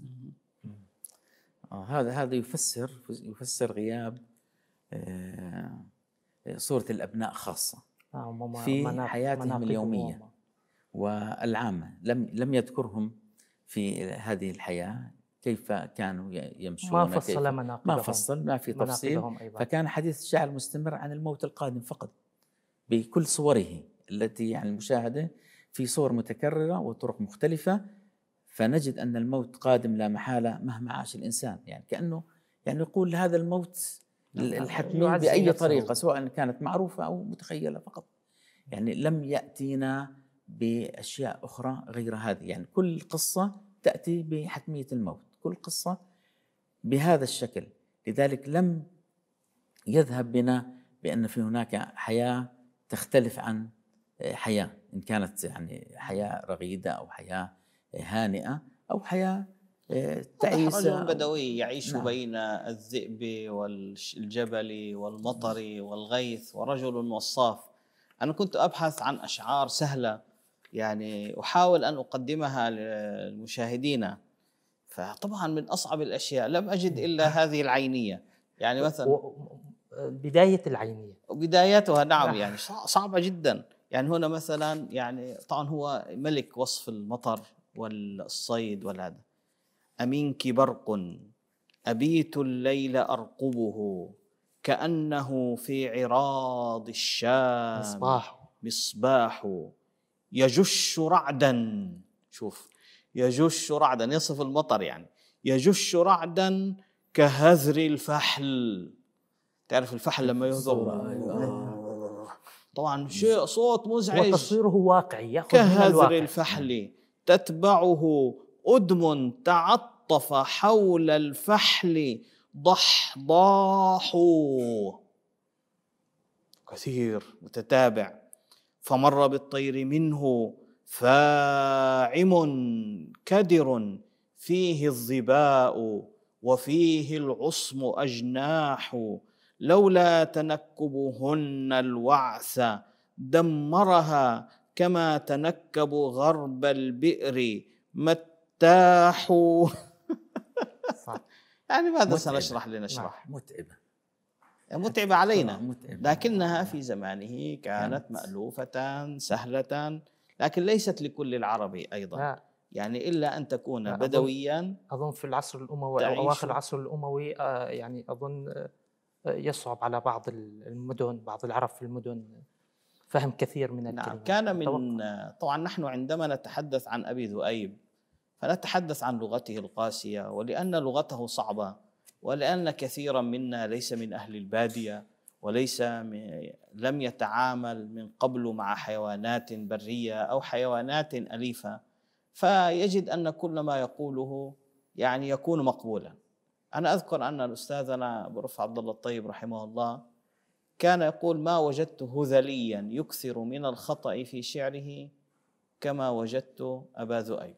آه هذا هذا يفسر يفسر غياب آه صورة الأبناء خاصة آه في حياتهم اليومية والعامة. لم لم يذكرهم في هذه الحياة كيف كانوا يمشون، ما فصل مناقبهم، ما فصل، ما في تفصيل، فكان حديث الشاعر مستمر عن الموت القادم فقط بكل صوره التي يعني المشاهدة في صور متكررة وطرق مختلفة، فنجد أن الموت قادم لا محالة مهما عاش الإنسان. يعني كأنه يعني يقول هذا الموت الحتمي بأي طريقة سواء كانت معروفة أو متخيلة فقط، يعني لم يأتينا بأشياء أخرى غير هذه. يعني كل قصة تأتي بحتمية الموت، كل قصة بهذا الشكل. لذلك لم يذهب بنا بأن في هناك حياة تختلف عن حياة، إن كانت يعني حياة رغيدة أو حياة هانئة أو حياة تعيسة. رجل بدوي يعيش نعم. بين الذئب والجبل والمطر والغيث، ورجل وصاف. أنا كنت أبحث عن أشعار سهلة يعني أحاول أن أقدمها للمشاهدين، فطبعا من أصعب الأشياء لم أجد إلا هذه العينية. يعني مثلا بداية العينية بدايتها نعم يعني صعبة جدا. يعني هنا مثلا يعني طبعا هو ملك وصف المطر والصيد والهذا. أمنك برق أبيت الليل أرقبه كأنه في عراض الشام مصباح مصباح يجش رعدا. شوف، يجش رعدا، يصف المطر يعني يجش رعدا كهذر الفحل. تعرف الفحل لما يهذر طبعا شيء صوت مزعج، وتصويره واقعي كهذر الفحل تتبعه أدم تعطف حول الفحل ضحضاح، كثير متتابع. فمر بالطير منه فاعم كدر، فيه الظباء وفيه العصم أجناح، لولا تنكبهن الوعث دمرها، كما تنكب غرب البئر متاح. يعني ماذا سنشرح لنشرح؟ متعبة متعبة علينا، متعبة. لكنها في زمانه كانت مألوفة سهلة، لكن ليست لكل العرب أيضا. لا. يعني إلا أن تكون لا بدويا. أظن في العصر الأموي أو أواخر العصر الأموي آه يعني أظن آه يصعب على بعض المدن، بعض العرب في المدن فهم كثير من الكلمات. نعم، كان من طبعا نحن عندما نتحدث عن أبي ذؤيب فنتحدث عن لغته القاسية، ولأن لغته صعبة، ولأن كثيرا منا ليس من أهل البادية وليس لم يتعامل من قبل مع حيوانات برية أو حيوانات أليفة، فيجد أن كل ما يقوله يعني يكون مقبولا. أنا أذكر أن الأستاذنا أبو رفع عبد الله الطيب رحمه الله كان يقول: ما وجدت هذليا يكثر من الخطأ في شعره كما وجدت أبا ذؤيب.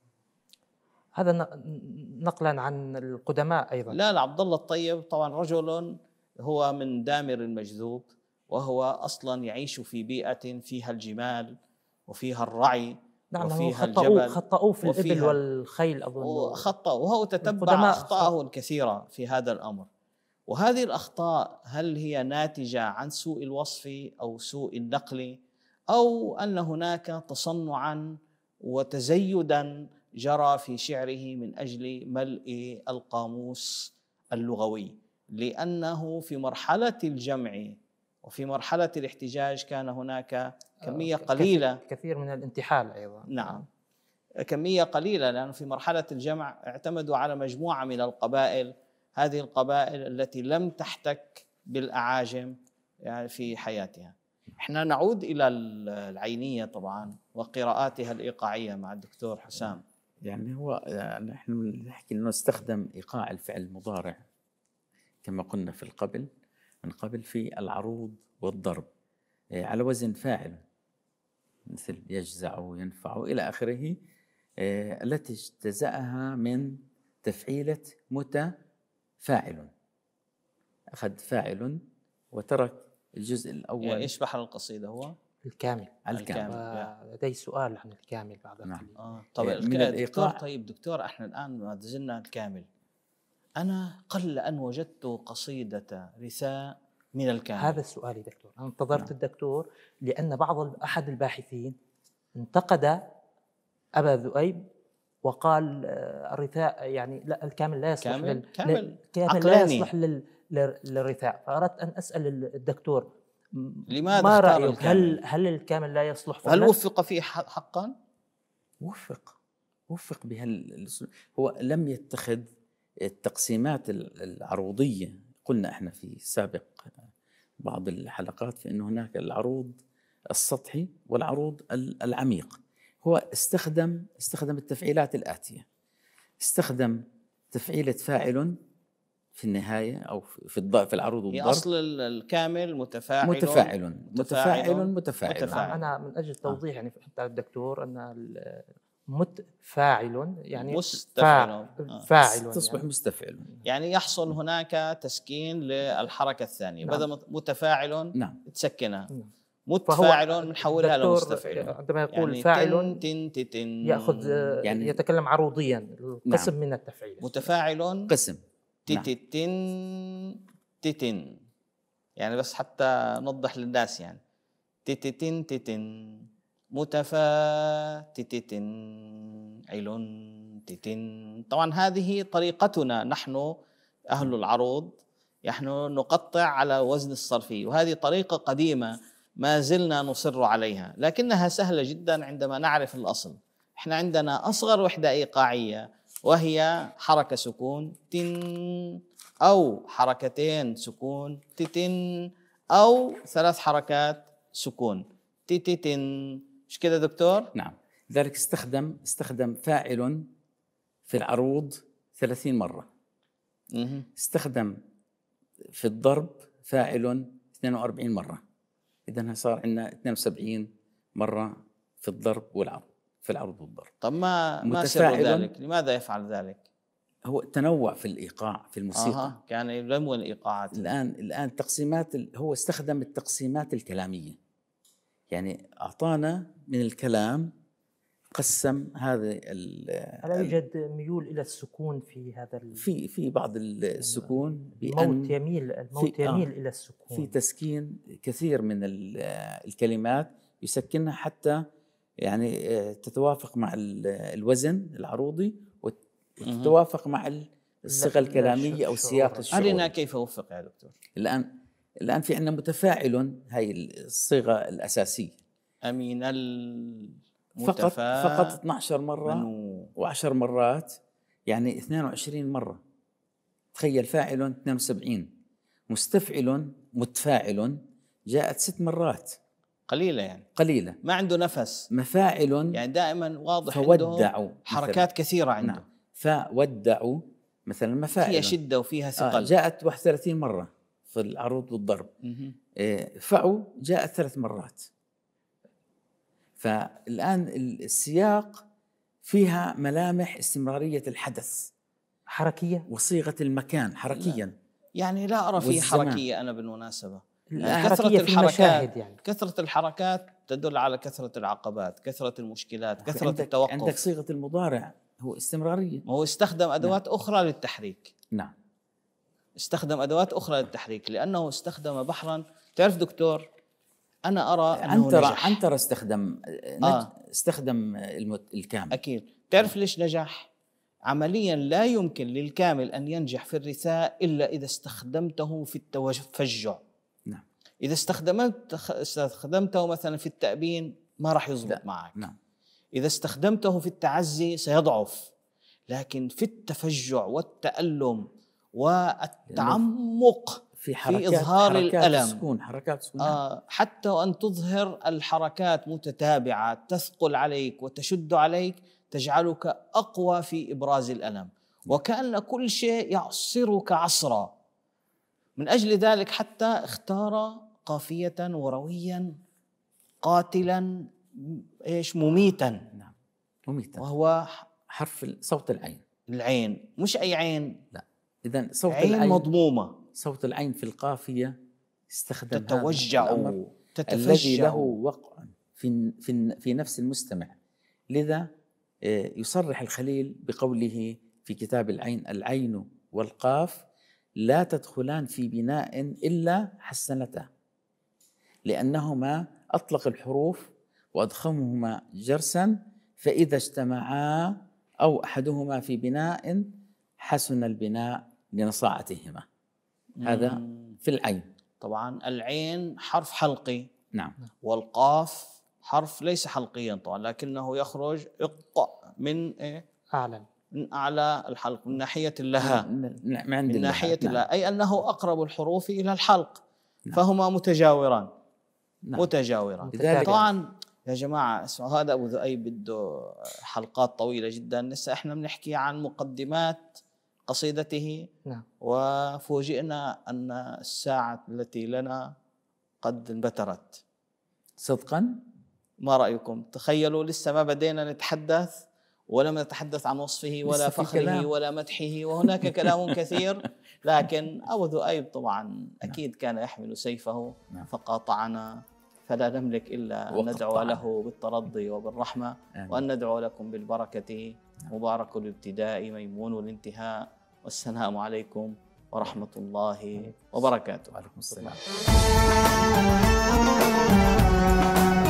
هذا نقلا عن القدماء أيضا. لا لا عبد الله الطيب طبعا رجل هو من دامر المجذوب، وهو أصلا يعيش في بيئة فيها الجمال وفيها الرعي. نعم، وفيها خطأوا الجبل خطأوا في الإبل والخيل أظن. خطأوا، وهو تتبع أخطاءه الكثيرة في هذا الأمر. وهذه الأخطاء هل هي ناتجة عن سوء الوصف أو سوء النقل، أو أن هناك تصنعا وتزيدا جرى في شعره من أجل ملء القاموس اللغوي؟ لأنه في مرحلة الجمع وفي مرحلة الاحتجاج كان هناك كمية قليلة، كثير من الانتحال أيضا. نعم، كمية قليلة، لأنه في مرحلة الجمع اعتمدوا على مجموعة من القبائل، هذه القبائل التي لم تحتك بالأعاجم يعني في حياتها. احنا نعود إلى العينية طبعا وقراءاتها الإيقاعية مع الدكتور حسام. يعني هو يعني نحن نحكي انه استخدم ايقاع الفعل المضارع كما قلنا في القبل من قبل في العروض والضرب على وزن فاعل، مثل يجزع وينفع الى اخره، التي اجتزأها من تفعيلة متفاعل. اخذ فاعل وترك الجزء الاول. يعني ايش بحر القصيدة؟ هو الكامل. الكامل. لدي سؤال عن الكامل بعد نعم. آه. طيب من الإيقاع. دكتور طيب دكتور احنا الآن ما زلنا الكامل. أنا قل أن وجدت قصيدة رثاء من الكامل. هذا السؤال دكتور، أنا انتظرت نعم. الدكتور، لأن بعض أحد الباحثين انتقد أبا ذؤيب وقال الرثاء يعني لا الكامل لا يصلح كامل لل... كامل, كامل لا يصلح لل... للرثاء. فأردت أن أسأل الدكتور لماذا ما رأيك؟ هل هل الكامل لا يصلح فعلا؟ هل وفق فيه حقا؟ وفق وفق بهال هو لم يتخذ التقسيمات العروضية. قلنا احنا في سابق بعض الحلقات في انه هناك العروض السطحي والعروض العميق. هو استخدم استخدم التفعيلات الآتية. استخدم تفعيلة فاعل في النهاية أو في الض... في العروض والضرب. هي أصل الكامل متفاعل متفاعل متفاعل متفاعل, متفاعل. أنا من أجل توضيح آه. يعني حتى الدكتور أن متفاعل يعني مستفعل فاعل تصبح يعني. مستفعل يعني يحصل هناك تسكين للحركة الثانية. نعم. بدل متفاعل نعم. تسكنها. نعم. متفاعل نحولها لمستفعل. عندما يقول يعني فاعل تن تن تن يأخذ يعني يتكلم عروضيا القسم نعم. من التفعيل. متفاعل قسم تتن تتن يعني بس حتى نوضح للناس يعني تتن تتن متفا تتن عيلون تتن. طبعا هذه طريقتنا نحن أهل العروض، نحن نقطع على وزن الصرفي، وهذه طريقة قديمة ما زلنا نصر عليها، لكنها سهلة جدا عندما نعرف الأصل. احنا عندنا أصغر وحدة إيقاعية وهي حركة سكون تن، أو حركتين سكون تتن، أو ثلاث حركات سكون تتن. مش كده دكتور؟ نعم. لذلك استخدم استخدم فاعل في العروض ثلاثين مرة، مهم. استخدم في الضرب فاعل اثنين وأربعين مرة، إذن صار عندنا اثنين وسبعين مرة في الضرب والعرض، في العرض والضرب. طب ما ما سر متفاعل. ذلك؟ لماذا يفعل ذلك؟ هو تنوع في الإيقاع في الموسيقى. أها. كان يلون الإيقاعات. الآن الآن تقسيمات ال- هو استخدم التقسيمات الكلامية، يعني أعطانا من الكلام، قسم هذا ال- هل يوجد ميول إلى السكون في هذا ال- في في بعض السكون الموت بأن يميل الموت في- آه. يميل إلى السكون. في تسكين كثير من ال- الكلمات يسكنها حتى يعني آه، تتوافق مع ال- الوزن العروضي وت- وتتوافق مع ال- الصيغة لا- الكلامية أو الشعور. السياق الشعوري. أرنا كيف وفق يا دكتور. الآن الآن في عندنا متفاعل، هاي الصيغة الأساسية أمين فقط المتفا فقط اثنتي عشرة مرة منو. وعشر مرات، يعني اثنين وعشرين مرة. تخيل، فاعل اثنين وسبعين، مستفعل متفاعل جاءت ست مرات، قليلة يعني، قليلة. ما عنده نفس مفاعل يعني، دائما واضح عنده فودعوا حركات كثيرة عنده. نعم. فودعوا مثلا مفاعل فيها شدة وفيها آه ثقل. جاءت واحد وثلاثين مرة في العروض والضرب. مهم. آه فعوا جاءت ثلاث مرات. فالآن السياق فيها ملامح استمرارية الحدث، حركية. وصيغة المكان حركيا. يعني لا أرى فيه والزمان. حركية أنا بالمناسبة. الحركية كثرة في الحركات المشاهد يعني. كثرة الحركات تدل على كثرة العقبات، كثرة المشكلات، كثرة عندك التوقف. عندك صيغة المضارع هو استمرارية. هو استخدم أدوات أخرى للتحريك. نعم. استخدم أدوات أخرى للتحريك لأنه استخدم بحرا. تعرف دكتور، أنا أرى أنه عنترة نجح. عنترة استخدم نج... آه. استخدم المت... الكامل. أكيد. تعرف ليش نجح؟ عمليا لا يمكن للكامل أن ينجح في الرثاء إلا إذا استخدمته في التفجع. نعم. إذا استخدمت استخدمته مثلا في التأبين ما راح يضبط معك. نعم. إذا استخدمته في التعزي سيضعف. لكن في التفجع والتألم والتعمق في حركات في إظهار حركات الألم، سكون حركات سكون. آه حتى وأن تظهر الحركات متتابعة تثقل عليك وتشد عليك، تجعلك أقوى في إبراز الألم، وكأن كل شيء يعصرك عصرا. من أجل ذلك حتى اختار قافية ورويا قاتلا إيش مميتا. نعم. مميتا. وهو حرف صوت العين. العين، مش أي عين، لا، إذا صوت عين العين مضمومة صوت العين في القافية استخدم تتوجع الذي تتفجع له وقع في في في نفس المستمع. لذا يصرح الخليل بقوله في كتاب العين: العين والقاف لا تدخلان في بناء إلا حسنتا، لأنهما أطلق الحروف وأضخمهما جرسا، فإذا اجتمعا أو أحدهما في بناء حسن البناء لنصاعتهما. هذا في العين. طبعا العين حرف حلقي. نعم. والقاف حرف ليس حلقيا طبعا، لكنه يخرج إق من إيه؟ أعلى من أعلى الحلق، من ناحية اللها، من, عند من ناحية نعم. اللها، أي أنه أقرب الحروف إلى الحلق. نعم. فهما متجاوران. نعم. متجاوران. طبعا يا جماعة اسمعوا، هذا أبو ذؤيب بده حلقات طويلة جدا. لسه إحنا بنحكي عن مقدمات قصيدته. نعم. وفوجئنا أن الساعة التي لنا قد انبترت. صدقا؟ ما رأيكم؟ تخيلوا لسه ما بدينا نتحدث ولم نتحدث عن وصفه ولا فخره ولا مدحه، وهناك كلام كثير. لكن أبو ذؤيب طبعا أكيد كان يحمل سيفه فقاطعنا، فلا نملك إلا أن ندعو له بالترضي وبالرحمة، وأن ندعو لكم بالبركة. مبارك الابتداء ميمون الانتهاء، والسلام عليكم ورحمة الله وبركاته. وعليكم السلام.